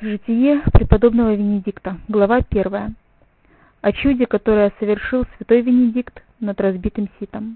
Житие преподобного Венедикта. Глава 1. О чуде, которое совершил святой Венедикт над разбитым ситом.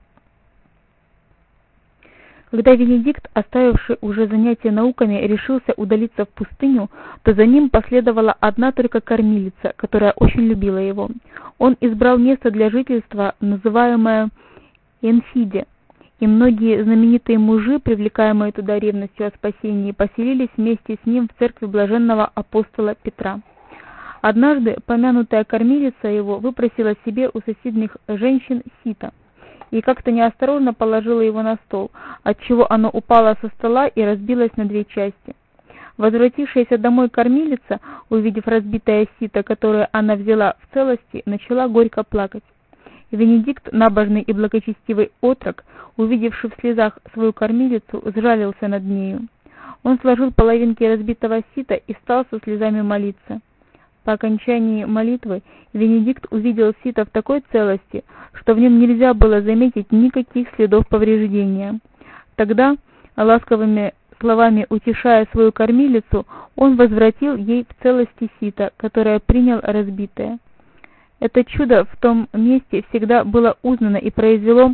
Когда Венедикт, оставивший уже занятия науками, решился удалиться в пустыню, то за ним последовала одна только кормилица, которая очень любила его. Он избрал место для жительства, называемое Энфиде, и многие знаменитые мужи, привлекаемые туда ревностью о спасении, поселились вместе с ним в церкви блаженного апостола Петра. Однажды помянутая кормилица его выпросила себе у соседних женщин сито и как-то неосторожно положила его на стол, отчего оно упало со стола и разбилось на две части. Возвратившаяся домой кормилица, увидев разбитое сито, которое она взяла в целости, начала горько плакать. Венедикт, набожный и благочестивый отрок, увидевший в слезах свою кормилицу, сжалился над нею. Он сложил половинки разбитого сита и стал со слезами молиться. По окончании молитвы Венедикт увидел сито в такой целости, что в нем нельзя было заметить никаких следов повреждения. Тогда, ласковыми словами утешая свою кормилицу, он возвратил ей в целости сито, которое принял разбитое. Это чудо в том месте всегда было узнано и произвело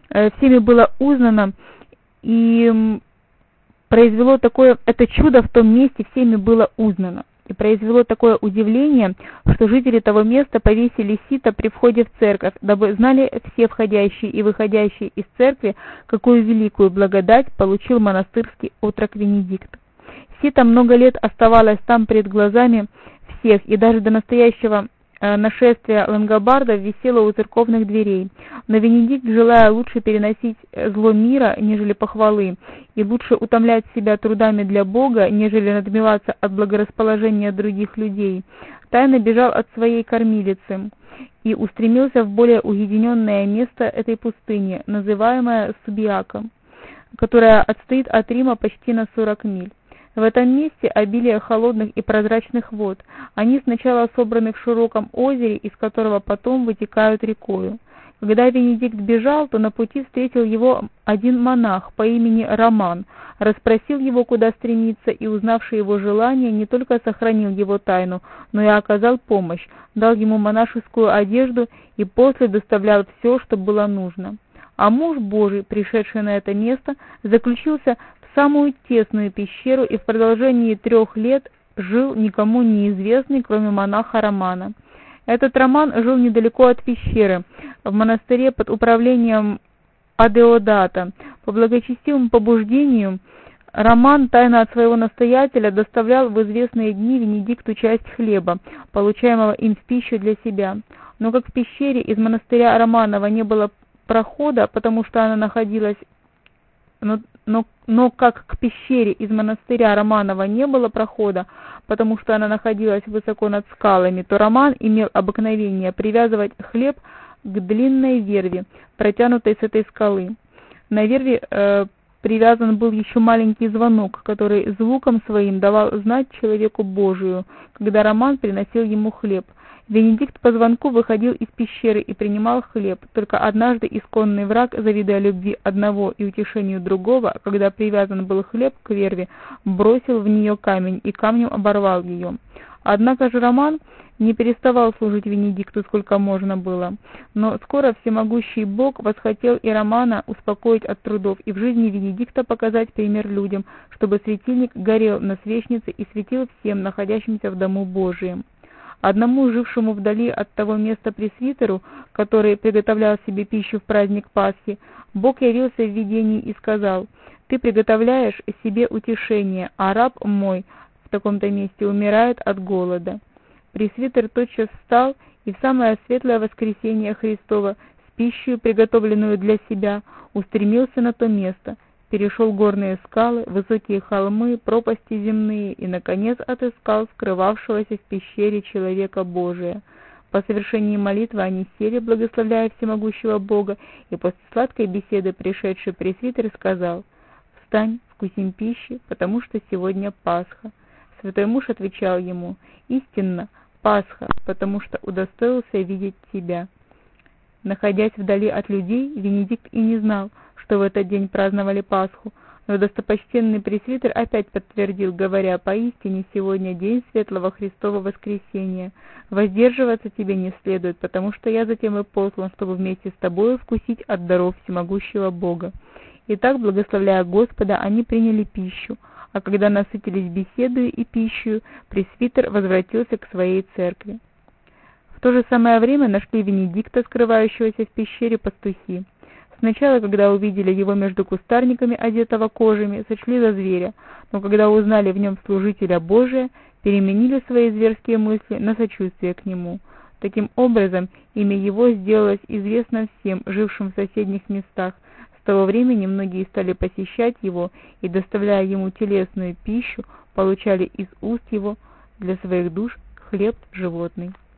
такое удивление, что жители того места повесили сито при входе в церковь, дабы знали все входящие и выходящие из церкви, какую великую благодать получил монастырский отрок Венедикт. Сито много лет оставалось там пред глазами всех, и даже до настоящего нашествия лангобардов висело у церковных дверей. Но Венедикт, желая лучше переносить зло мира, нежели похвалы, и лучше утомлять себя трудами для Бога, нежели надмеваться от благорасположения других людей, тайно бежал от своей кормилицы и устремился в более уединенное место этой пустыни, называемое Субиаком, которая отстоит от Рима почти на 40 миль. В этом месте обилие холодных и прозрачных вод. Они сначала собраны в широком озере, из которого потом вытекают рекою. Когда Венедикт бежал, то на пути встретил его один монах по имени Роман, расспросил его, куда стремиться, и, узнавший его желание, не только сохранил его тайну, но и оказал помощь, дал ему монашескую одежду и после доставлял все, что было нужно. А муж Божий, пришедший на это место, заключился в самую тесную пещеру и в продолжении 3 лет жил никому неизвестный, кроме монаха Романа. Этот Роман жил недалеко от пещеры, в монастыре под управлением Адеодата. По благочестивому побуждению Роман тайно от своего настоятеля доставлял в известные дни Венедикту часть хлеба, получаемого им в пищу для себя. Но как в пещере из монастыря Романова не было прохода, потому что она находилась как к пещере из монастыря Романова не было прохода, потому что она находилась высоко над скалами, то Роман имел обыкновение привязывать хлеб к длинной верви, протянутой с этой скалы. На верви привязан был еще маленький звонок, который звуком своим давал знать человеку Божию, когда Роман приносил ему хлеб. Венедикт по звонку выходил из пещеры и принимал хлеб. Только однажды исконный враг, завидуя любви одного и утешению другого, когда привязан был хлеб к верви, бросил в нее камень и камнем оборвал ее. Однако же Роман не переставал служить Венедикту сколько можно было. Но скоро всемогущий Бог восхотел и Романа успокоить от трудов и в жизни Венедикта показать пример людям, чтобы светильник горел на свечнице и светил всем, находящимся в дому Божием. Одному, жившему вдали от того места пресвитеру, который приготовлял себе пищу в праздник Пасхи, Бог явился в видении и сказал: «Ты приготовляешь себе утешение, а раб мой в таком-то месте умирает от голода». Пресвитер тотчас встал и в самое светлое воскресение Христово с пищей, приготовленную для себя, устремился на то место, перешел горные скалы, высокие холмы, пропасти земные и, наконец, отыскал скрывавшегося в пещере человека Божия. По совершении молитвы они сели, благословляя всемогущего Бога, и после сладкой беседы пришедший пресвитер сказал: «Встань, вкусим пищи, потому что сегодня Пасха». Святой муж отвечал ему: «Истинно, Пасха, потому что удостоился видеть тебя». Находясь вдали от людей, Венедикт и не знал, что в этот день праздновали Пасху, Но достопочтенный пресвитер опять подтвердил, говоря: «Поистине сегодня день светлого Христова воскресения. Воздерживаться тебе не следует, потому что я затем и послан, чтобы вместе с тобою вкусить от даров всемогущего Бога». Итак, благословляя Господа, они приняли пищу, а когда насытились беседою и пищей, пресвитер возвратился к своей церкви. В то же самое время нашли Венедикта, скрывающегося в пещере, пастухи. Сначала, когда увидели его между кустарниками, одетого кожами, сочли за зверя, но когда узнали в нем служителя Божия, переменили свои зверские мысли на сочувствие к нему. Таким образом, имя его сделалось известно всем, жившим в соседних местах. С того времени многие стали посещать его и, доставляя ему телесную пищу, получали из уст его для своих душ хлеб животный.